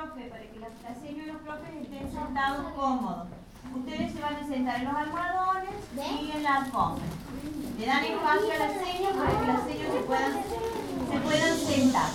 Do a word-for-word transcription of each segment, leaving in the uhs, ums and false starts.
profe, para que la, la señora y los profes estén sentados cómodos. Ustedes se van a sentar en los almohadones y en la alfombra. Le dan espacio a las señas para que las señas se puedan, se puedan sentar.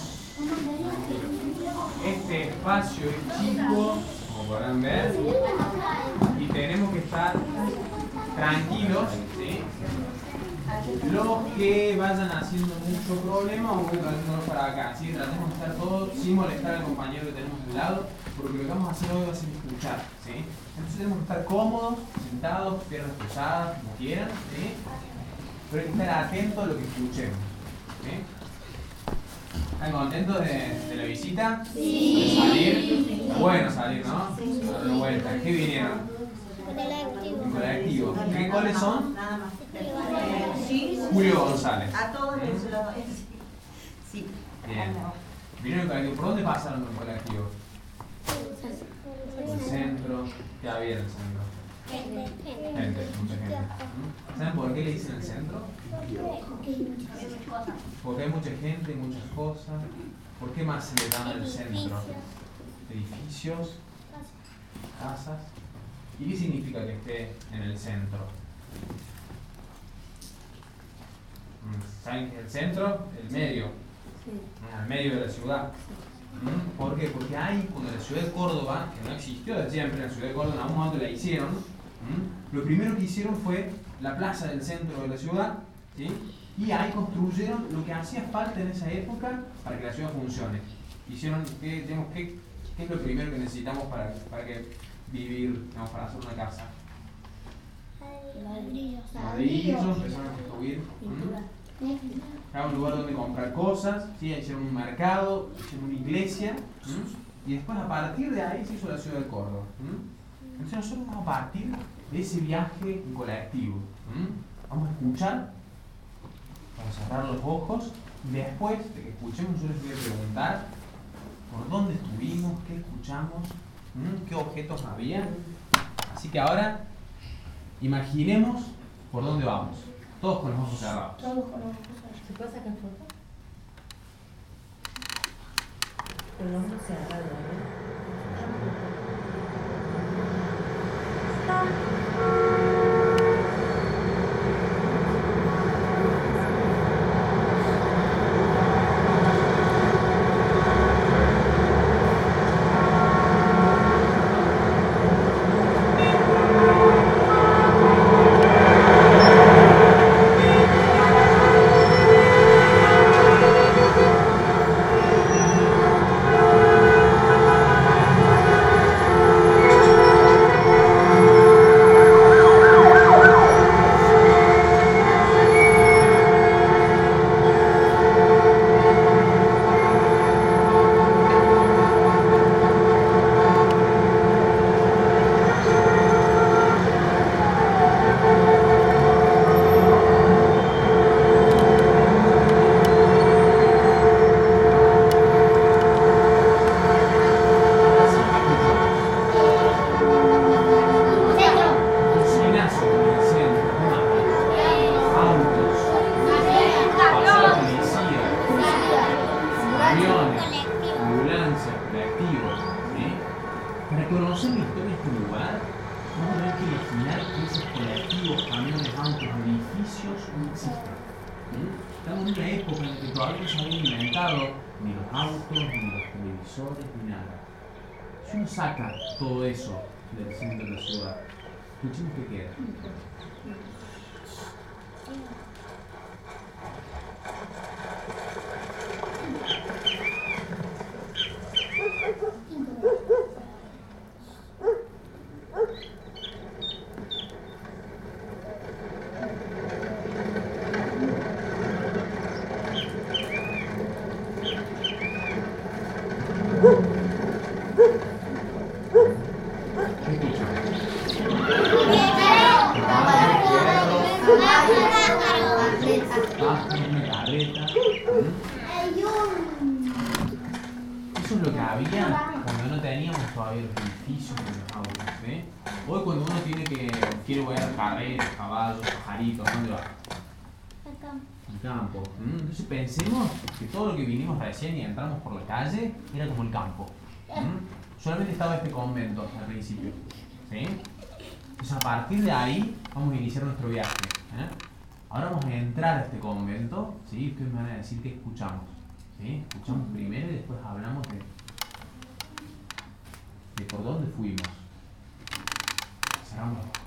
Este espacio es chico, como podrán ver, y tenemos que estar tranquilos, ¿sí? Los que vayan haciendo mucho problema, vamos a traernos para acá, ¿sí? Tratemos de estar todos sin molestar al compañero que tenemos al lado, porque lo que vamos a hacer hoy va a ser escuchar, ¿sí? Entonces tenemos que estar cómodos, sentados, piernas cruzadas, como quieran, ¿sí? Pero hay que estar atentos a lo que escuchemos, ¿sí? ¿Están contentos de, de la visita? Sí. ¿De salir? Bueno salir, ¿no? Sí. Darle vuelta. ¿Qué vinieron? En colectivo. ¿Qué cuáles son? Nada más. Sí. Julio González. A todos les lo sí. Bien. ¿Vinieron en colectivo? ¿Por dónde pasaron en colectivo? En el centro. ¿Qué había en el centro? Gente. Gente, mucha gente. ¿Saben por qué le dicen el centro? Porque hay mucha gente, muchas cosas. ¿Por qué más se le llama el centro? Edificios, casas. ¿Y qué significa que esté en el centro? ¿Saben qué es el centro? El medio. El medio de la ciudad. ¿Por qué? Porque hay, cuando la ciudad de Córdoba, que no existió de siempre, la ciudad de Córdoba en algún momento la hicieron, lo primero que hicieron fue la plaza del centro de la ciudad, ¿sí? Y ahí construyeron lo que hacía falta en esa época para que la ciudad funcione. Hicieron, ¿qué, digamos, qué, qué es lo primero que necesitamos para, para que vivir, digamos, para hacer una casa? Ladrillos. Ladrillos, empezaron a construir. Era un lugar donde comprar cosas, ¿sí? Hicieron un mercado, hicieron una iglesia, ¿sí? Y después a partir de ahí se hizo la ciudad de Córdoba. ¿Sí? Entonces nosotros vamos a partir de ese viaje en colectivo. ¿Sí? Vamos a escuchar, vamos a cerrar los ojos y después de que escuchemos yo les voy a preguntar por dónde estuvimos, qué escuchamos, ¿sí? Qué objetos había. Así que ahora imaginemos por dónde vamos. Todos con los ojos cerrados. Todos con los ojos cerrados. ¿Se puede sacar foto? Con los ojos cerrados, ¿no? Si uno saca todo eso del centro de la ciudad, escuchemos qué queda. Eso es lo que había cuando no teníamos todavía los edificios ni los autos, ¿sí? Hoy cuando uno tiene que quiere ver carreras, caballos, pajaritos, ¿dónde va? Al campo. ¿Mm? Entonces pensemos que todo lo que vinimos recién y entramos por la calle era como el campo. ¿Mm? solamente estaba este convento al principio. ¿Sí? Entonces a partir de ahí vamos a iniciar nuestro viaje. ¿eh? Ahora vamos a entrar a este convento, ¿sí? Ustedes me van a decir qué escuchamos. ¿Sí? Escuchamos primero y después hablamos de, de por dónde fuimos. Cerramos los ojos.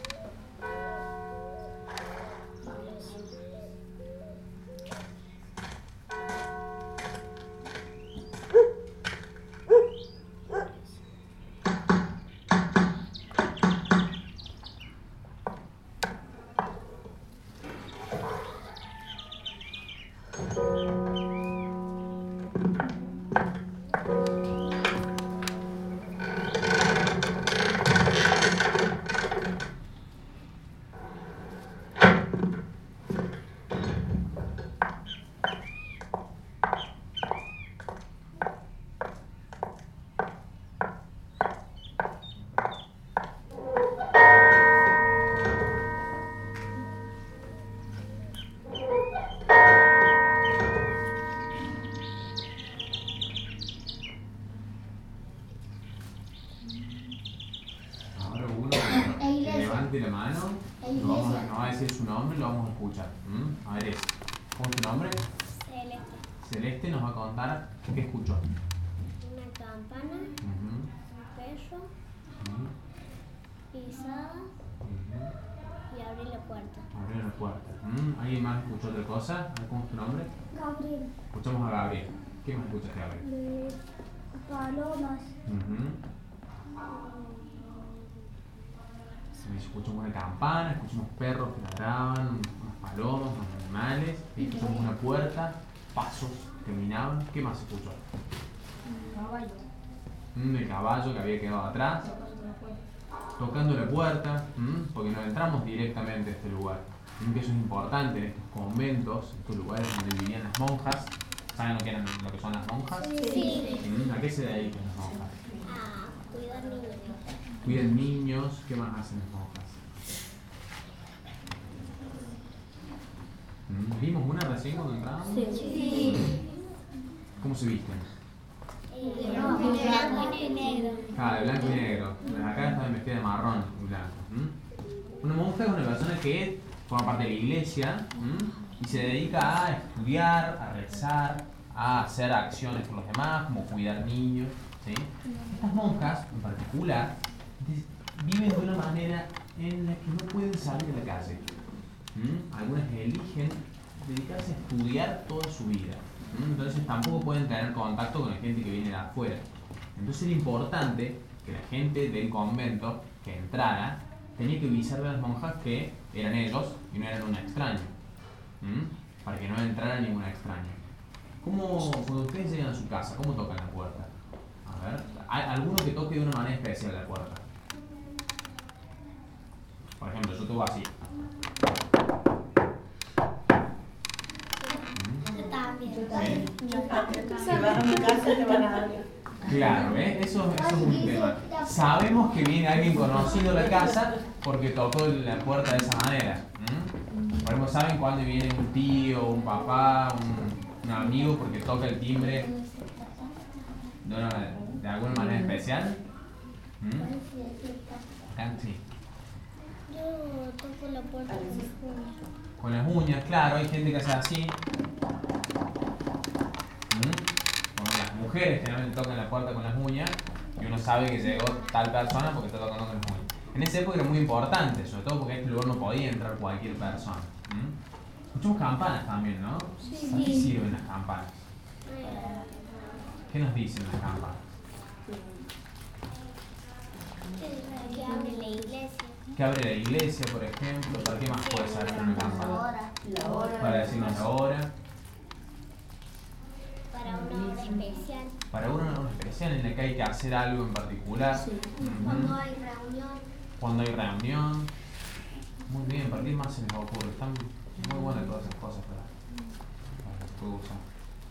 De la mano, lo vamos a, no va a decir su nombre, lo vamos a escuchar. ¿Mm? A ver, es, ¿cómo es tu nombre? Celeste. Celeste nos va a contar qué escuchó. Una campana, Uh-huh. un perro, Uh-huh. pisada Uh-huh. y abrir la puerta. Abrió la puerta. ¿Mm? ¿Alguien más escuchó otra cosa? A ver, ¿cómo es tu nombre? Gabriel. Escuchamos a Gabriel. ¿Qué más escuchaste, Gabriel? Eh, palomas. Uh-huh. Escuchamos una campana, escuchamos perros que ladraban, unas palomas, unos animales, y escuchamos una puerta, pasos que caminaban. ¿Qué más escuchó? Caballo. Mm, el caballo que había quedado atrás, tocando la puerta, mm, porque no entramos directamente a este lugar. Mm, que eso es importante en estos conventos, estos lugares donde vivían las monjas. ¿Saben lo que, eran, lo que son las monjas? Sí. Mm, ¿a qué se dedican las monjas? A cuidar niños. Cuidan niños. ¿Qué más hacen las monjas? Mm, ¿vimos una recién cuando entramos? Sí. ¿Cómo se visten? Eh, rojo, blanco y negro. Ah, de blanco y negro. Las acá están vestidas de marrón y blanco. ¿Mm? Una monja es una persona que forma parte de la iglesia, ¿m? Y se dedica a estudiar, a rezar, a hacer acciones por los demás, como cuidar niños. ¿Sí? Estas monjas, en particular, viven de una manera en la que no pueden salir de la calle. ¿Mm? Algunas eligen dedicarse a estudiar toda su vida. ¿Mm? Entonces tampoco pueden tener contacto con la gente que viene de afuera. Entonces era importante que la gente del convento que entrara tenía que avisarle a las monjas que eran ellos y no eran un extraño. ¿Mm? Para que no entrara ningún extraño. ¿Cómo, cuando ustedes llegan a su casa, cómo tocan la puerta? A ver, ¿hay alguno que toque de una manera especial la puerta? Por ejemplo, yo toco así. También. Si vas a mi casa te van a abrir. Claro, ¿eh? eso, eso es un tema. Sabemos que viene alguien conocido a la casa porque tocó la puerta de esa manera. ¿Mm? Por ejemplo, ¿saben cuándo viene un tío, un papá, un, un amigo porque toca el timbre de, una, de alguna manera especial? ¿Mm? Acá, sí. Yo toco la puerta con mis uñas. Con las uñas, claro, hay gente que hace así. ¿Mm? Con las mujeres generalmente tocan la puerta con las uñas y uno sabe que llegó tal persona porque está tocando con las uñas. En esa época era muy importante, sobre todo porque en este lugar no podía entrar cualquier persona. ¿Mm? Escuchamos campanas también, ¿no? Sí. ¿Para qué sirven las campanas? Eh, ¿Qué nos dicen las campanas? que abre la iglesia. Que abre la iglesia, por ejemplo. ¿Para qué más puede servir una campana? La hora. Para decirnos la hora. Para una hora especial. Para una hora especial en la que hay que hacer algo en particular. Sí. Ujú. Cuando hay reunión. Cuando hay reunión. Muy bien, ¿para qué más se les ocurre? Están muy buenas todas esas cosas para, para que se pueda usar.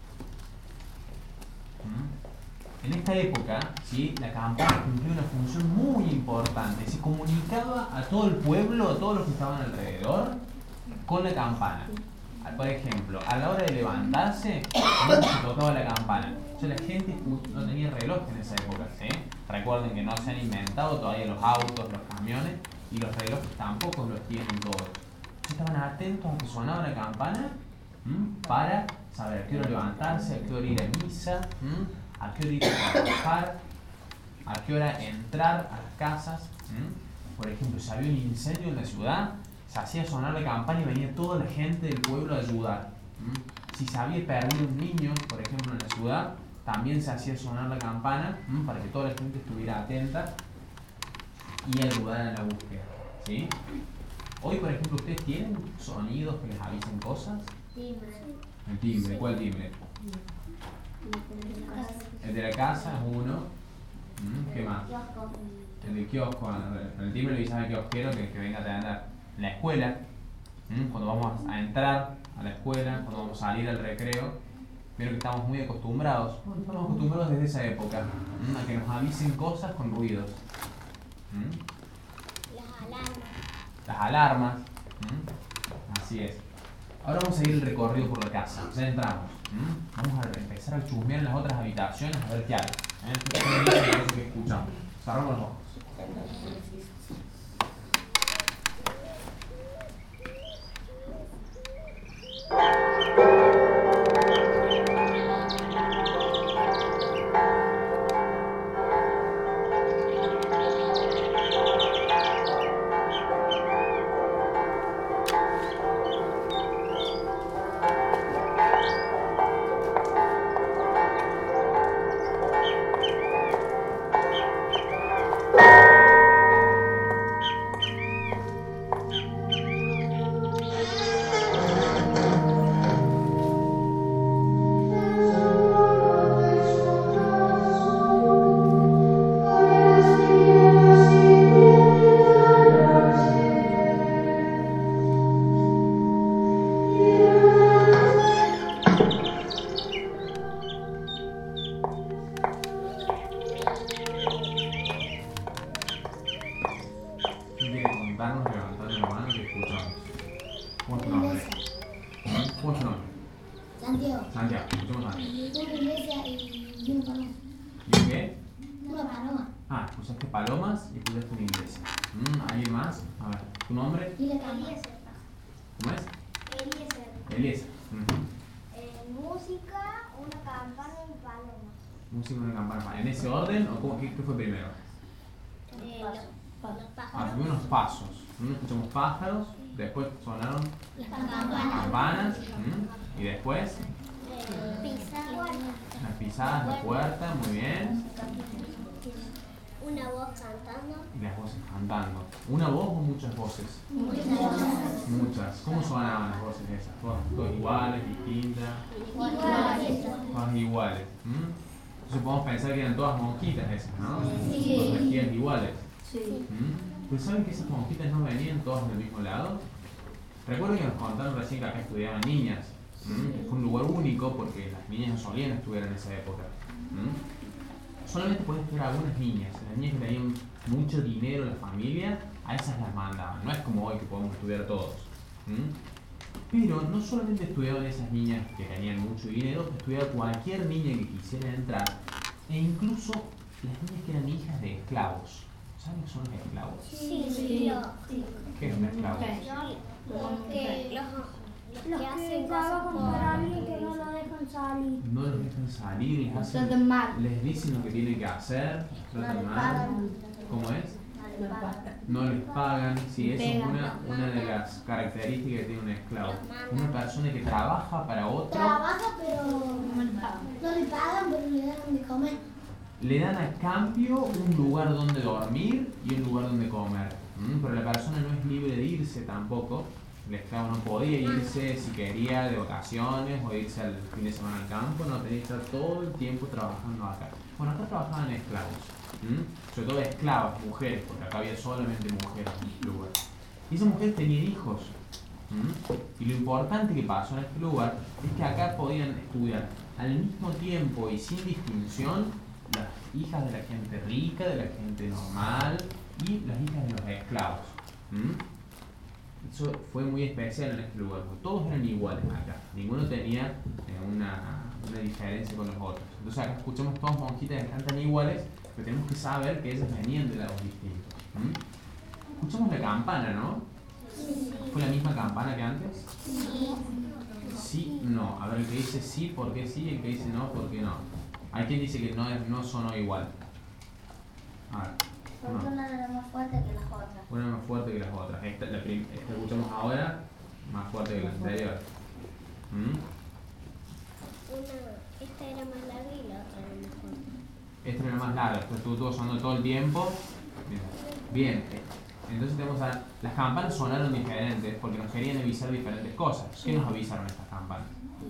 ¿Mm? En esta época, ¿sí? La campana cumplía una función muy importante. Se comunicaba a todo el pueblo, a todos los que estaban alrededor, con la campana. por ejemplo, a la hora de levantarse, no se tocaba la campana. O sea, la gente no tenía reloj en esa época, ¿sí? Recuerden que no se han inventado todavía los autos, los camiones, y los relojes tampoco los tienen todos. Estaban atentos a que sonaba la campana, ¿m? Para saber a qué hora levantarse, a qué hora ir a misa, ¿m? A qué hora ir a trabajar, a qué hora entrar a las casas. ¿m? Por ejemplo, si había un incendio en la ciudad, se hacía sonar la campana y venía toda la gente del pueblo a ayudar. ¿m? Si se había perdido un niño, por ejemplo, en la ciudad, también se hacía sonar la campana, ¿m? Para que toda la gente estuviera atenta y ayudara en la búsqueda, ¿sí? Hoy, por ejemplo, ¿ustedes tienen sonidos que les avisen cosas? Timbre. El timbre, ¿cuál timbre? El de la casa es uno. ¿Mm? ¿Qué más? El del kiosco. El timbre le avisa al kiosquero que, que venga a atender. La escuela, ¿Mm? Cuando vamos a entrar a la escuela, cuando vamos a salir al recreo, creo que estamos muy acostumbrados, bueno, estamos acostumbrados desde esa época, ¿Mm? A que nos avisen cosas con ruidos. ¿Mm? Las alarmas. Las alarmas. ¿Mm? Así es. Ahora vamos a seguir el recorrido por la casa. Ya entramos. ¿Mm? Vamos a empezar a chusmear en las otras habitaciones a ver qué hay. ¿Eh? ¿Qué es lo que escuchamos? Cerramos los ojos. Pájaros, después sonaron las campanas, campanas ¿m? Y después las pisadas, la puerta, muy bien. Una voz cantando. Y las voces cantando. ¿Una voz o muchas voces? Muchas voces. Muchas. ¿Cómo sonaban las voces esas? ¿Todas, todas iguales, distintas? Iguales. Todas iguales. ¿m? Entonces podemos pensar que eran todas monjitas esas, ¿no? Sí. Todas vestían iguales. Sí. ¿m? Pero ¿saben que esas monjitas no venían todas del mismo lado? Recuerden que nos contaron recién que acá estudiaban niñas, ¿m? Que fue un lugar único porque las niñas no solían estudiar en esa época. ¿m? Solamente podían estudiar algunas niñas, las niñas que tenían mucho dinero en la familia, a esas las mandaban, no es como hoy que podemos estudiar todos. ¿m? Pero no solamente estudiaban esas niñas que tenían mucho dinero, estudiaba cualquier niña que quisiera entrar, e incluso las niñas que eran hijas de esclavos. ¿Saben qué son los esclavos? Sí, sí. ¿Qué es un esclavo? Los que, los, los que hacen trabajan cosas para alguien que no lo dejan salir. No los dejan salir, les, hacen, tratan mal. les dicen lo que tienen que hacer, tratan mal. ¿Cómo es? No les pagan. Sí, esa es una, una de las características que tiene un esclavo. Una persona que trabaja para otro. Trabaja, pero no le pagan, pero le dan de comer. Le dan a cambio un lugar donde dormir y un lugar donde comer. ¿Mm? Pero la persona no es libre de irse tampoco. El esclavo no podía irse si quería de vacaciones o irse al fin de semana al campo. No, tenía que estar todo el tiempo trabajando acá. Bueno, acá trabajaban esclavos. ¿Mm? Sobre todo esclavas, mujeres, porque acá había solamente mujeres en este lugar. Y esas mujeres tenían hijos. ¿Mm? Y lo importante que pasó en este lugar es que acá podían estudiar al mismo tiempo y sin distinción las hijas de la gente rica, de la gente normal y las hijas de los esclavos. ¿Mm? Eso fue muy especial en este lugar, porque todos eran iguales acá. Ninguno tenía eh, una, una diferencia con los otros. Entonces acá escuchamos todos monjitas que cantan iguales, pero tenemos que saber que ellas venían de lados distintos. ¿Mm? Escuchamos la campana, ¿no? Sí. ¿Fue la misma campana que antes? Sí. Sí, no. A ver, el que dice sí, ¿por qué sí? El que dice no, ¿por qué no? Hay quien dice que no, es, no sonó igual. A ver. Porque No. una era más fuerte que las otras. Una más fuerte que las otras. Esta, la prim- esta que escuchamos ahora, más fuerte que la anterior. ¿Mm? Una, esta era más larga y la otra era más corta. Esta era más larga, esto estuvo todo sonando todo el tiempo. Bien. Bien. Entonces tenemos a, las campanas sonaron diferentes porque nos querían avisar diferentes cosas. ¿Qué nos avisaron estas campanas?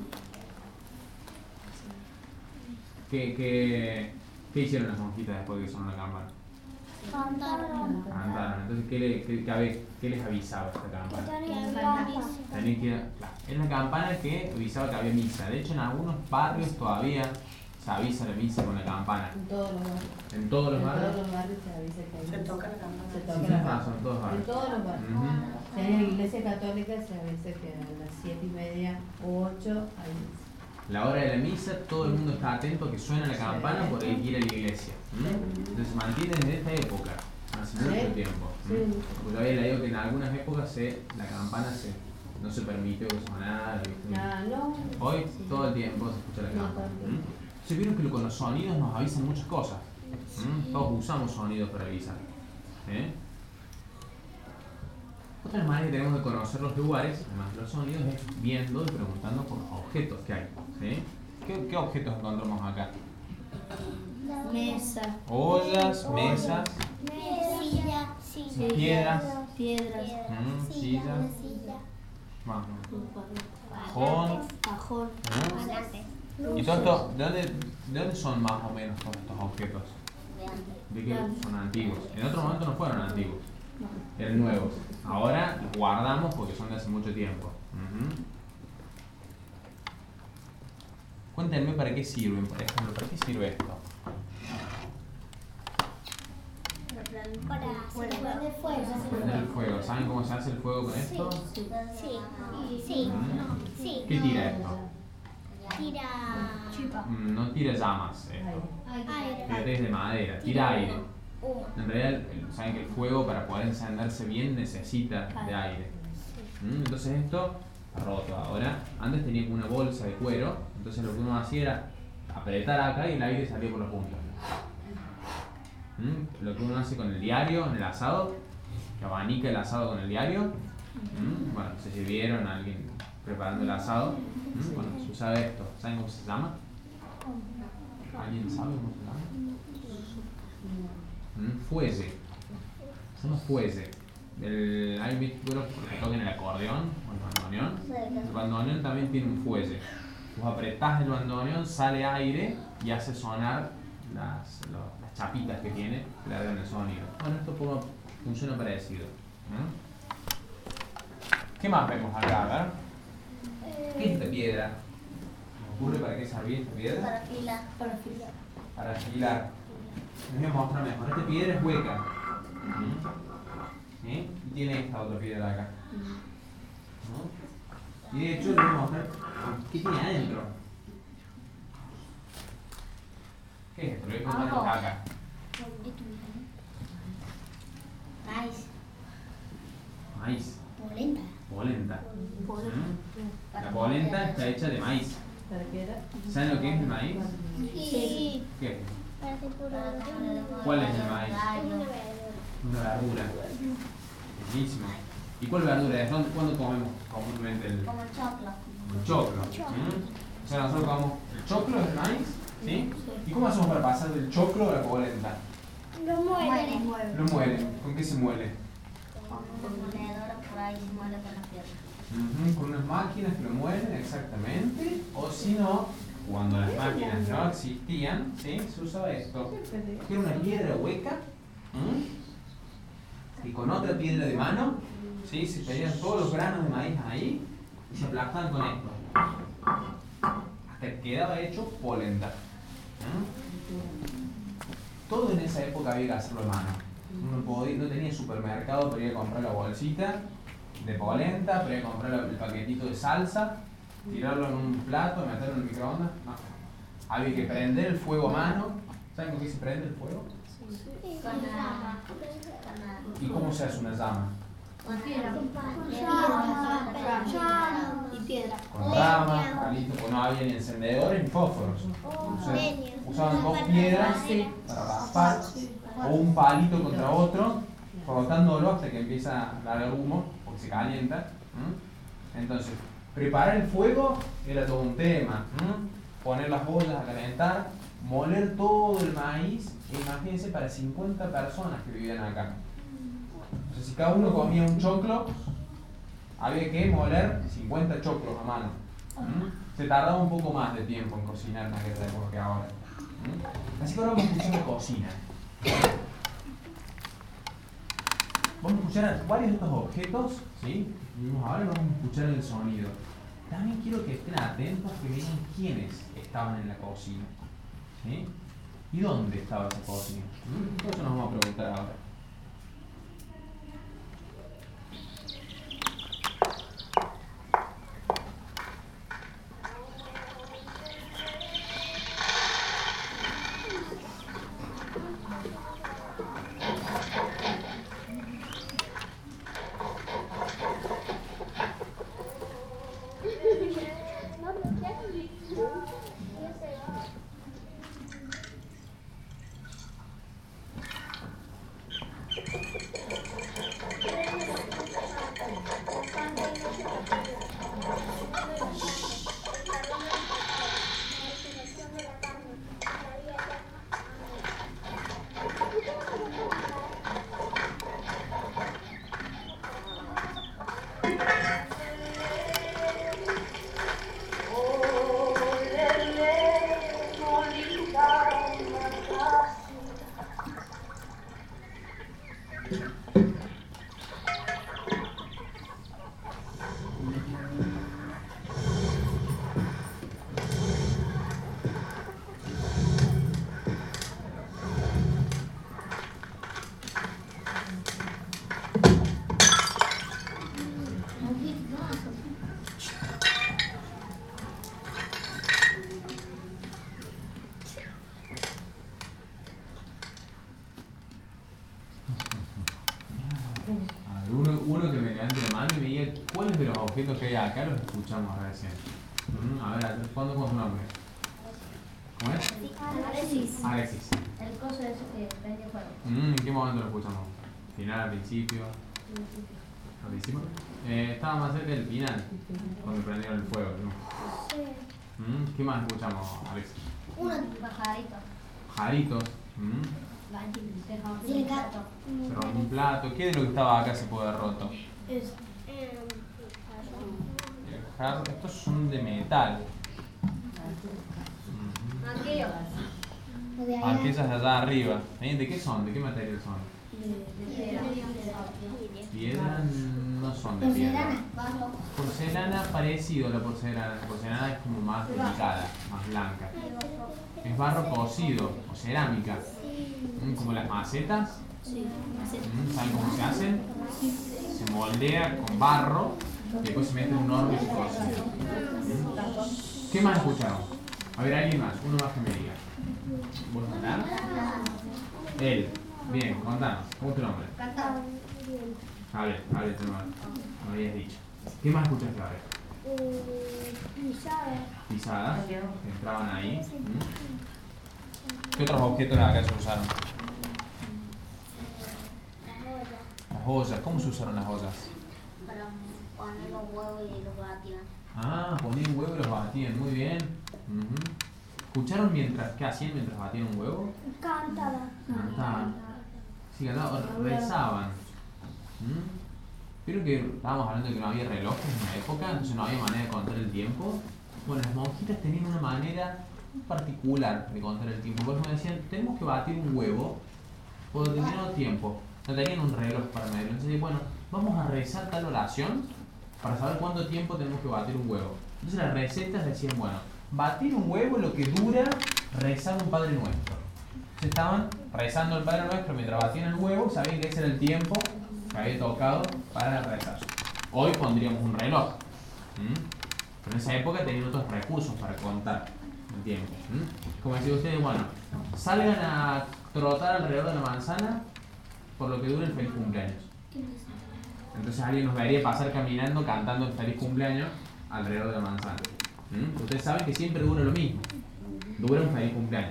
¿Qué, qué, qué hicieron las monjitas después de que sonó la campana? Cantaron. Cantaron. Entonces, ¿qué, le, qué, qué, qué les avisaba esta campana? Tenían que ir a- claro, es la campana que avisaba que había misa. De hecho, en algunos barrios todavía se avisa la misa con la campana. En todos los barrios. En todos los En barrios. todos los barrios se avisa que hay Se misa. toca la campana. Se Sí, toca tienes la razón, en todos los En barrios. todos los barrios. Ujú. Si hay una iglesia católica se avisa que a las siete y media o ocho hay misa. La hora de la misa, todo el mundo está atento a que suena la campana porque hay que ir a la iglesia. ¿Mm? Entonces se mantiene desde esta época, hace mucho Sí. tiempo. ¿Mm? Sí. Porque yo había leído que en algunas épocas se, la campana se, no se permitió que sonara. ¿viste? Ah, no. Hoy Sí. todo el tiempo se escucha la No, campana. todo el tiempo. ¿Mm? Se vieron que con los sonidos nos avisan muchas cosas. ¿Mm? Todos usamos sonidos para avisar. ¿Eh? Otra manera que tenemos de conocer los lugares, además de los sonidos, es viendo y preguntando por objetos que hay. ¿Sí? ¿Qué, qué objetos encontramos acá? Mesa, Ollas, mesas, Silla. Silla. piedras, piedras, mm, sillas, Silla. más, ¿no? cajón. cajón. ¿Mm? Volantes. ¿Y todo esto, de dónde, de dónde son más o menos todos estos objetos? De antes. De que son antiguos. En otro momento no fueron antiguos, eran nuevos. Ahora los guardamos porque son de hace mucho tiempo. Ujú. Cuéntenme para qué sirven, por ejemplo, ¿para qué sirve esto? Para hacer Prender fuego. Prender el fuego. ¿Saben cómo se hace el fuego con esto? Sí. Sí. Mm. Sí. ¿Qué tira esto? Tira. Mm, No tira llamas esto. Aire. Fíjate, es de madera, tira aire. Humo. En realidad, el- saben que el fuego para poder encenderse bien necesita de aire. Mm, Entonces esto está roto ahora. Antes tenía como una bolsa de cuero, entonces lo que uno hacía era apretar acá y el aire salía por la punta. Mm, Lo que uno hace con el diario en el asado, que abanica el asado con el diario. Mm, Bueno, se sirvieron a alguien preparando el asado. Mm, Bueno, se usaba esto. ¿Saben cómo se llama? ¿Alguien sabe cómo se llama? Mm, Fuelle. Se llama fuelle. El, hay vehículos que tocan el acordeón o el bandoneón. El bandoneón también tiene un fuelle. Vos apretás el bandoneón, sale aire y hace sonar las, lo- las chapitas que tiene que le dan el sonido. Bueno, esto como funciona parecido. ¿Mm? ¿Qué más vemos acá? A ver. ¿Qué es esta piedra? ¿Me ocurre para qué servía esta piedra? Para afilar. Para afilar. Para afilar. Les voy a mostrar mejor. Esta piedra es hueca. ¿Sí? Y tiene esta otra piedra de acá. ¿No? Y de hecho les voy a mostrar qué tiene adentro. ¿Qué es esto? Lo voy a poner Ajo. acá. Maíz. Maíz. Polenta. Polenta. ¿Mm? La polenta está hecha de maíz. ¿Para qué era? ¿Saben lo que es el maíz? Sí. ¿Qué es? Para hacer puro. ¿Cuál es el maíz? Una verdura. Buenísimo. ¿Y cuál verdura es? ¿Dónde- ¿Cuándo comemos comúnmente el, Como el choclo. el choclo? ¿Mm? O sea, nosotros comemos el choclo, el maíz, ¿sí? ¿Y cómo hacemos para pasar del choclo a la polenta? Lo muere. Lo muelen. ¿Con qué se muele? Con una monedora por ahí se muere con las piernas. Ujú, con unas máquinas que lo muelen, exactamente. O si no, cuando las máquinas no existían, ¿sí? Se usaba esto. Que era una piedra hueca, ¿m? Y con otra piedra de mano, ¿sí? Se pegaban todos los granos de maíz ahí y se aplastaban con esto. Hasta que quedaba hecho polenta. ¿M? Todo en esa época había que hacerlo a mano. Uno podía- no tenía supermercado para ir a comprar la bolsita de polenta, pero hay que comprar el paquetito de salsa, tirarlo en un plato, meterlo en el microondas. No. Había que prender el fuego a mano. ¿Saben con qué se prende el fuego? ¿Y cómo se hace una llama? Con piedra. Y piedra. Con ramas, palitos, porque no había ni encendedores ni fósforos. Entonces, usaban dos piedras para raspar, o un palito contra otro, frotándolo hasta que empieza a dar humo, porque se calienta. ¿Mm? Entonces, preparar el fuego era todo un tema. ¿Mm? Poner las ollas a calentar, moler todo el maíz, e imagínense para cincuenta personas que vivían acá. Entonces, si cada uno comía un choclo, había que moler cincuenta choclos a mano. ¿Mm? Se tardaba un poco más de tiempo en cocinar en aquella época que ahora. ¿Mm? Así que ahora vamos a escuchar la cocina. Vamos a escuchar varios de estos objetos, ¿sí? Ahora vamos a escuchar el sonido. También quiero que estén atentos, que vean quiénes estaban en la cocina, ¿sí? ¿Y dónde estaba esa cocina? ¿Mm? Eso nos vamos a preguntar ahora. Uno, uno que me levante la mano y me diga cuáles de los objetos que hay acá los escuchamos recién. Uh-huh. A ver, ¿cuándo con su nombre? ¿Cómo es? Alexis. Alexis. El coso de eso que prende fuego. Mm, ¿En qué momento lo escuchamos? ¿Final, al principio? ¿Al principio? Eh, estaba más cerca del final, cuando prendieron el fuego, ¿no? Sí. Mm, ¿qué más escuchamos, Alexis? Un pajarito. Pajaritos. Mm. Y el gato. Se rompió un plato. ¿Qué de lo que estaba acá se puede haber roto? Es. El jarro. Estos son de metal. Aquello. Aquellas de allá arriba. ¿De qué son? ¿De qué material son? Piedra no son de piedra. Porcelana parecido a la porcelana. La porcelana es como más delicada, más blanca. Es barro cocido o cerámica. Como las macetas. ¿Saben cómo se hacen? Se moldea con barro y después se mete en un horno y se cocina. ¿Qué más escucharon? A ver, alguien más, uno más que me diga. ¿Vos contás? Él. Bien, contanos. ¿Cómo es tu nombre? A ver, a ver, no me habías dicho. ¿Qué más escuchaste ahora? Pisadas. Pisadas. Que entraban ahí. ¿Qué otros objetos acá se usaron? Las ollas. ¿Cómo se usaron las ollas? Para poner los huevos y los batían. Ah, ponían un huevo y los batían. Muy bien. Uh-huh. ¿Escucharon mientras qué hacían mientras batían un huevo? Cantaban. Cantaban. Sí, cantaban. Rezaban. ¿Mm? Creo que estábamos hablando de que no había relojes en la época, entonces no había manera de contar el tiempo. Bueno, las monjitas tenían una manera particular de contar el tiempo. Por eso me decían, tenemos que batir un huevo por determinado tiempo. No tenían un reloj para medirlo. Entonces, bueno, vamos a rezar tal oración para saber cuánto tiempo tenemos que batir un huevo. Entonces las recetas decían, bueno, batir un huevo lo que dura rezar un Padre Nuestro. Entonces estaban rezando el Padre Nuestro mientras batían el huevo, sabían que ese era el tiempo que había tocado para rezar. Hoy pondríamos un reloj. ¿Mm? Pero en esa época tenían otros recursos para contar el tiempo. ¿Mm? Como decía ustedes, bueno, salgan a trotar alrededor de la manzana por lo que dure el feliz cumpleaños. Entonces alguien nos vería pasar caminando cantando el feliz cumpleaños alrededor de la manzana. ¿Mm? Ustedes saben que siempre dura lo mismo. Dura un feliz cumpleaños.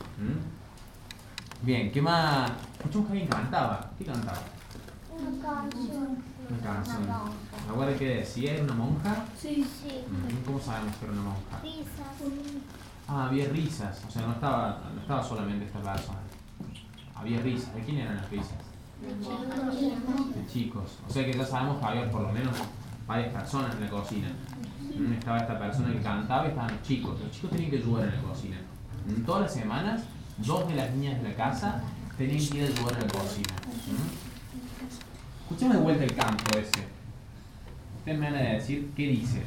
¿Mm? Bien, ¿qué más? Escuchamos que alguien cantaba. ¿Qué cantaba? Una canción. Una canción. ¿Me acuerdo qué decía? ¿Era una monja? Sí, sí. ¿Mm? ¿Cómo sabemos que era una monja? Risas. Ah, había risas. O sea, no estaba, no estaba solamente esta persona. Había risas. ¿De quién eran las risas? De chicos. O sea que ya sabemos que había por lo menos varias personas en la cocina. ¿Mm? Estaba esta persona que cantaba y estaban los chicos. Los chicos tenían que ayudar en la cocina. ¿Mm? Todas las semanas, dos de las niñas de la casa tenían que ir a ayudar en la cocina. ¿Mm? Escuchemos de vuelta el canto ese. Ustedes me van a decir qué dice.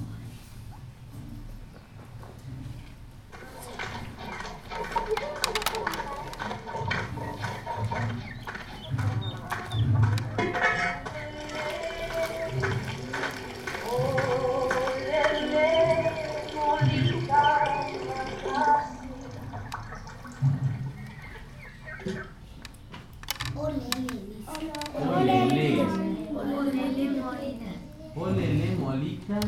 Olele, molita.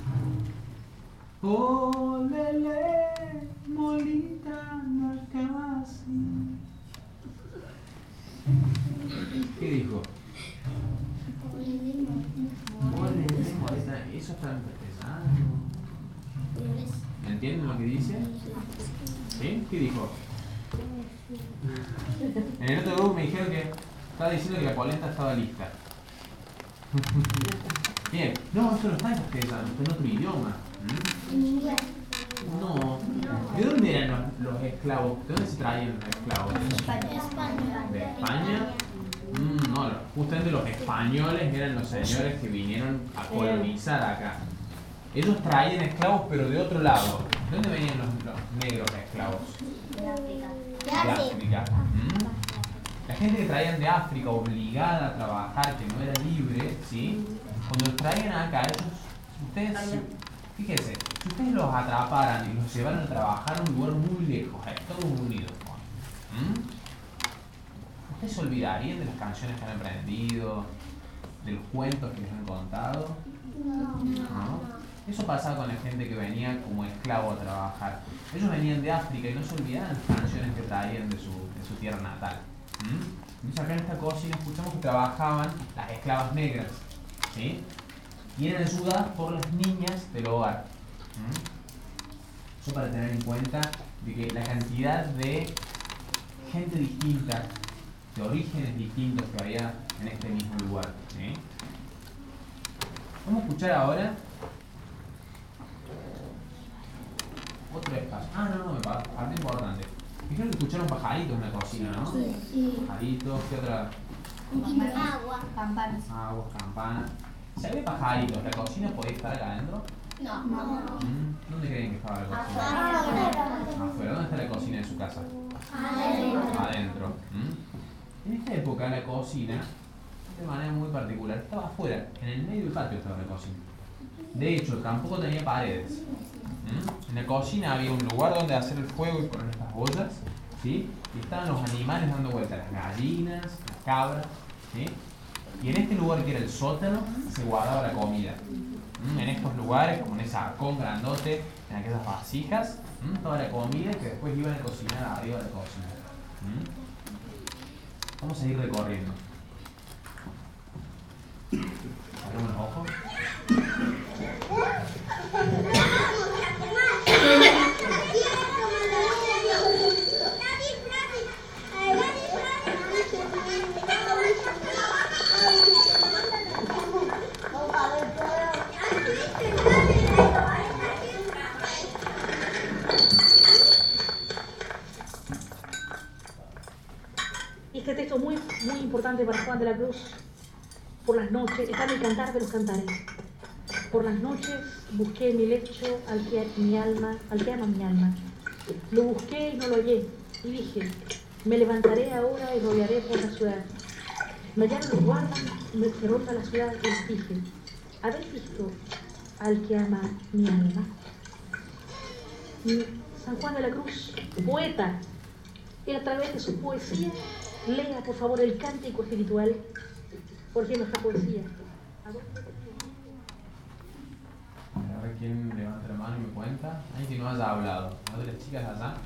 Olele, molita, no casi. ¿Qué dijo? Olele, molita. Eso está empezando. ¿Entienden lo que dice? ¿Sí? ¿Qué dijo? En el otro grupo me dijeron que estaba diciendo que la polenta estaba lista. Bien, no, esto no está en castellano, está en otro idioma. ¿Mm? No. ¿De dónde eran los, los esclavos? ¿De dónde se traían los esclavos? ¿De España? ¿De España? Mm, no, justamente los españoles eran los señores que vinieron a colonizar acá. Ellos traían esclavos, pero de otro lado. ¿De dónde venían los, los negros esclavos? De África. De África. ¿Mm? La gente que traían de África obligada a trabajar, que no era libre, ¿sí? Cuando los traían acá, ellos, ustedes, fíjense, si ustedes los atraparan y los llevaran a trabajar a un lugar muy lejos, a Estados Unidos, ¿Mm? ¿ustedes se olvidarían de las canciones que han aprendido, de los cuentos que les han contado? No. ¿No? Eso pasaba con la gente que venía como esclavo a trabajar. Ellos venían de África y no se olvidaban las canciones que traían de su, de su tierra natal. ¿Mm? Entonces acá en esta cocina escuchamos que trabajaban las esclavas negras, ¿sí? Y eran ayudadas por las niñas del hogar. ¿Mm? Eso para tener en cuenta de que la cantidad de gente distinta, de orígenes distintos que había en este mismo lugar, ¿sí? Vamos a escuchar ahora otro espacio. Ah, no, no, me parece parte importante. Dijeron que escucharon pajaritos en la cocina, ¿no? Sí. Pajaritos, ¿qué otra? Agua. Campanas. Aguas, campanas. Si había pajaritos, ¿la cocina podía estar acá adentro? No. ¿Mm? ¿Dónde creen que estaba la cocina? Afuera. Afuera. ¿Dónde está la cocina de su casa? Adentro. Adentro. ¿Mm? En esta época la cocina, de manera muy particular, estaba afuera, en el medio del patio estaba la cocina. De hecho, tampoco tenía paredes. ¿Mm? En la cocina había un lugar donde hacer el fuego y poner estas ollas, ¿sí? Y estaban los animales dando vueltas, las gallinas, las cabras, ¿sí? Y en este lugar que era el sótano se guardaba la comida. ¿Mm? En estos lugares, como en ese arcón grandote, en aquellas vasijas, ¿Mm? toda la comida que después iban a cocinar arriba de la cocina. ¿Mm? Vamos a ir recorriendo. Abrimos los ojos. Este texto es muy, muy importante para Juan de la Cruz. Por las noches, está en el Cantar de los Cantares. Por las noches busqué mi lecho al que mi alma, al que ama mi alma. Lo busqué y no lo hallé. Y dije, me levantaré ahora y rodearé por la ciudad. Me hallaron los guardas, me ronda la ciudad y les dije, ¿Habéis visto al que ama mi alma? Y San Juan de la Cruz, poeta, y a través de su poesía, lea por favor el cántico espiritual, porque nuestra poesía. A ver quién levanta la mano y me cuenta. Alguien que no haya hablado. ¿No de las chicas allá?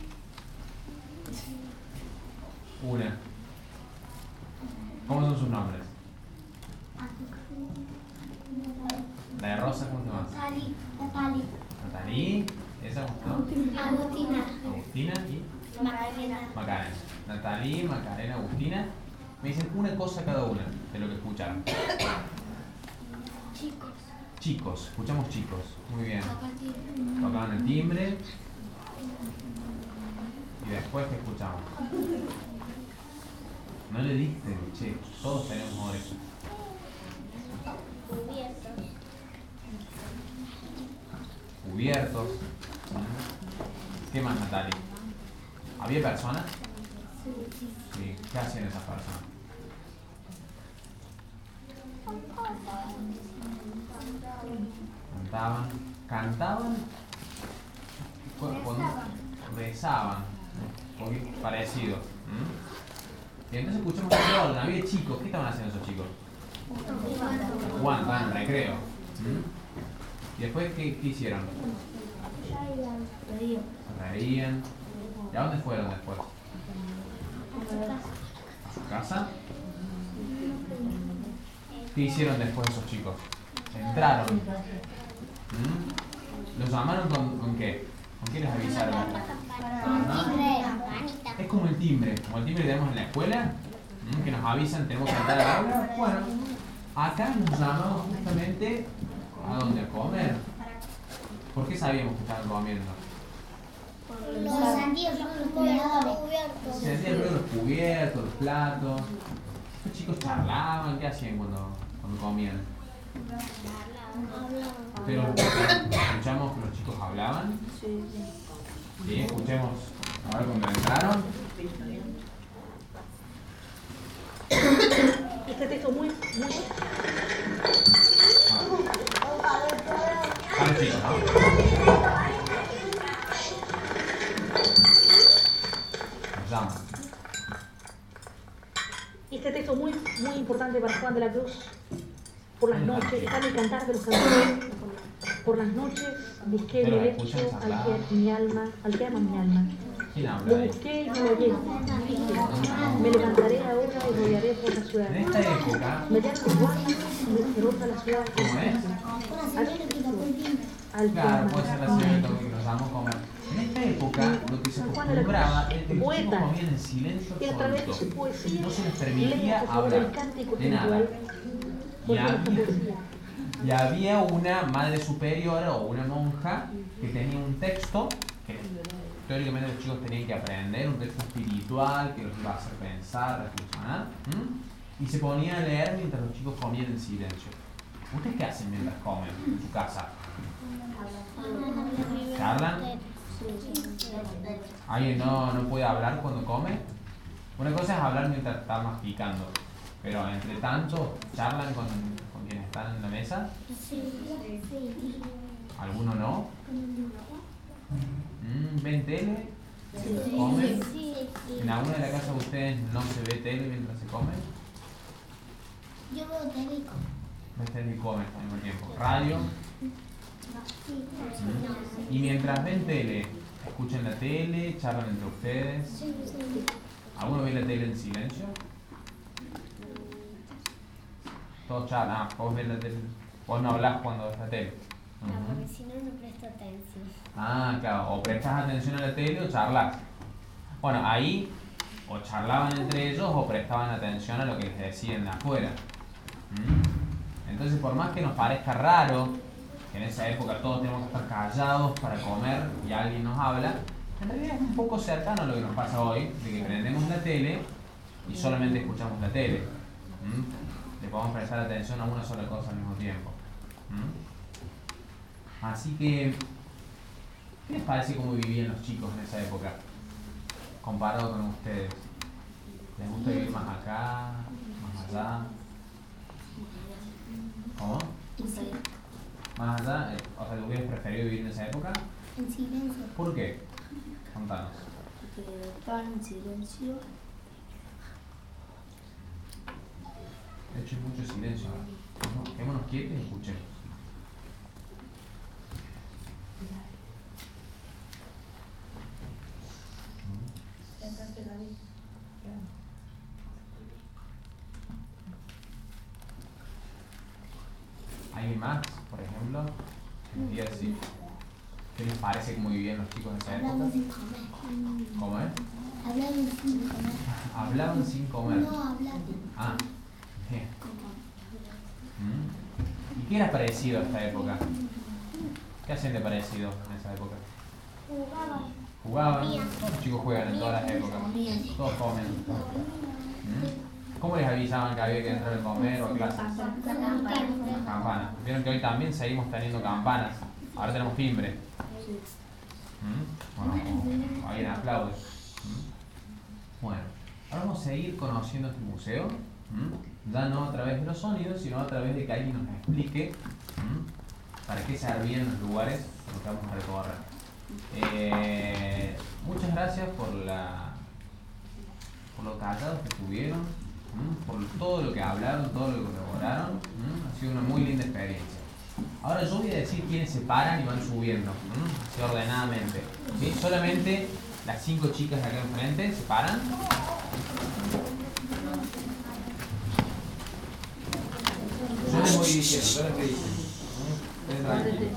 Una. ¿Cómo son sus nombres? La de Rosa, ¿cómo se llama? Natali, Natali. Natalí. ¿Esa cómo se llama? Agustina. Agustina y Macarena. Macarena. Natalí, Macarena, Agustina. Me dicen una cosa cada una de lo que escucharon. Chicos. Chicos, escuchamos chicos. Muy bien. Tocaban el timbre. Y después, ¿qué escuchamos? No le diste, che, todos tenemos orejas. Cubiertos. Cubiertos. ¿Qué más, Natalia? ¿Había personas? Sí. ¿Qué hacían esas personas? Cantaban. ¿Cantaban? Cu- Cuando rezaban. Un poquito parecido. ¿Mm? Y entonces escuchamos un orden. Había chicos. ¿Qué estaban haciendo esos chicos? Juan, estaban en recreo. ¿Mm? ¿Y después qué, qué hicieron? Se reían. ¿Y a dónde fueron después? ¿A su casa? ¿Qué hicieron después esos chicos? Entraron. ¿Mm? ¿Los llamaron con, con qué? ¿Con qué les avisaron? Es como el timbre, como el timbre que tenemos en la escuela, ¿m? Que nos avisan, tenemos que entrar al aula. Bueno, acá nos llamamos justamente a dónde, a comer. ¿Por qué sabíamos que estaban comiendo? Los sentidos son los cuidadores. Se sentían el ruido de los cubiertos, los platos. Los chicos charlaban, ¿qué hacían cuando, cuando comían? Pero escuchamos que los chicos hablaban. Sí, escuchemos ahora cuando entraron. Este texto muy, muy... Ah, los chicos, ¿no? Nos llaman. Y este texto muy, muy importante para Juan de la Cruz. Por las noches, está en el Cantar de los Cantores. Por las noches busqué mi lecho al que mi alma, al que ama mi alma. ¿Quién habla Lo ahí? busqué y no lo hallé. Dije, me levantaré ahora y rodearé por la ciudad. En esta época, Me llaman los guardias y me derrota la ciudad. ¿cómo es? Una señora que tocó el timbre. Al que Claro, ama puede ser la mi señora alma. que nos damos como. En esta época, lo que se San Juan de la Cruz, acostumbraba es que los chicos poeta, comían en silencio y a través de su absoluto. poesía, No se les lea permitía por favor el hablar cántico de nada. espiritual. Y Porque nuestra había, poesía. y había una madre superiora o una monja que tenía un texto que teóricamente los chicos tenían que aprender, un texto espiritual que los iba a hacer pensar, reflexionar, ¿m? Y se ponía a leer mientras los chicos comían en silencio. ¿Ustedes qué hacen mientras comen en su casa? ¿Charlan? ¿Alguien no, no puede hablar cuando come? Una cosa es hablar mientras está masticando, pero entre tanto, ¿charlan con, con quienes están en la mesa? ¿Alguno no? Mm, ¿Ven tele? ¿Comen? ¿En alguna de las casas de ustedes no se ve tele mientras se come? Yo veo tele y como. Ves tele y comen al mismo tiempo. ¿Radio? Y mientras ven tele, escuchan la tele, charlan entre ustedes. ¿Alguno ve la tele en silencio? Todos charlan. Ah, vos ves la tele. Vos no hablas cuando ves la tele. No, Ujú. porque si no, no presto atención. Ah, claro. O prestas atención a la tele o charlas. Bueno, ahí o charlaban entre ellos o prestaban atención a lo que les decían de afuera. ¿Mm? Entonces, por más que nos parezca raro que en esa época todos tenemos que estar callados para comer y alguien nos habla, en realidad es un poco cercano a lo que nos pasa hoy, de que prendemos la tele y solamente escuchamos la tele. ¿Mm? Le podemos prestar atención a una sola cosa al mismo tiempo. ¿Mm? Así que, ¿qué les parece cómo vivían los chicos en esa época? Comparado con ustedes. ¿Les gusta vivir más acá, más allá? ¿Cómo? Más allá, eh, o sea, ¿tú hubieras preferido vivir en esa época? En silencio. ¿Por qué? Contanos. Porque estaban en silencio. De hecho, hay mucho silencio. ¿No? Quedémonos quietos y escuchemos. ¿Alguien más, por ejemplo, que nos diga decir qué les parece cómo vivían los chicos en esa época? Hablaban sin comer. ¿Cómo es? Hablaban sin comer. Hablaban sin comer. No hablaban. Ah, bien. ¿Mm? ¿Y qué era parecido a esta época? ¿Qué hacen de parecido en esa época? Jugaban. ¿Jugaban? Todos los chicos juegan en todas las épocas. Todos comen. ¿Mm? ¿Cómo les avisaban que había que entrar a comer o a clases? Campanas. Vieron que hoy también seguimos teniendo campanas. Ahora tenemos timbre. ¿Mm? Bueno, alguien aplaude. ¿Mm? Bueno, ahora vamos a seguir conociendo este museo. ¿Mm? Ya no a través de los sonidos, sino a través de que alguien nos explique ¿Mm? para qué servían los lugares por los que vamos a recorrer. Eh, muchas gracias por la por lo callados que estuvieron, ¿m? por todo lo que hablaron, todo lo que elaboraron. ¿M? Ha sido una muy linda experiencia. Ahora yo voy a decir quiénes se paran y van subiendo, ¿m? así ordenadamente. ¿Sí? Solamente las cinco chicas de acá enfrente se paran. Yo les voy diciendo, yo les voy diciendo. ¿M? Tranquilos.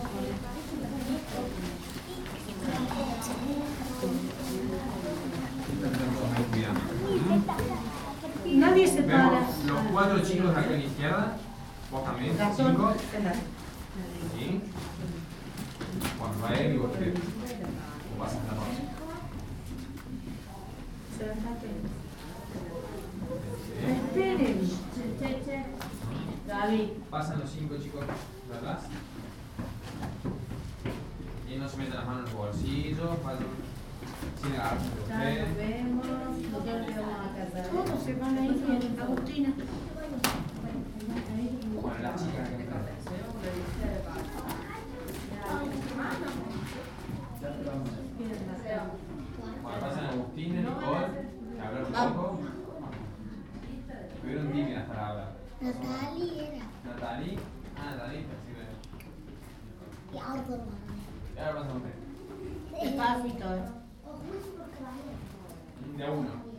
Nadie se para. Vemos los cuatro chicos acá a la izquierda. Vos también, cinco. ¿Sí? Cuando va él y vos te pasas la noche. Esperen. Gaby. Pasan los cinco chicos de atrás. Y no se meten las manos en los bolsillos. Pasan sin agarrarse de Ya nos ustedes. vemos. Nosotros te vamos a casar. Todos se van a ir con Agustina. Bueno, las chicas que entran. Bueno, pasan Agustín, Nicole, que hablaron un poco. Estuvieron tímidas para hablar. Natalie era. Natalie. Ah, Natalie, percibe. Y ahora por Y ahora pasa usted. Despacito, eh. favor. De a uno.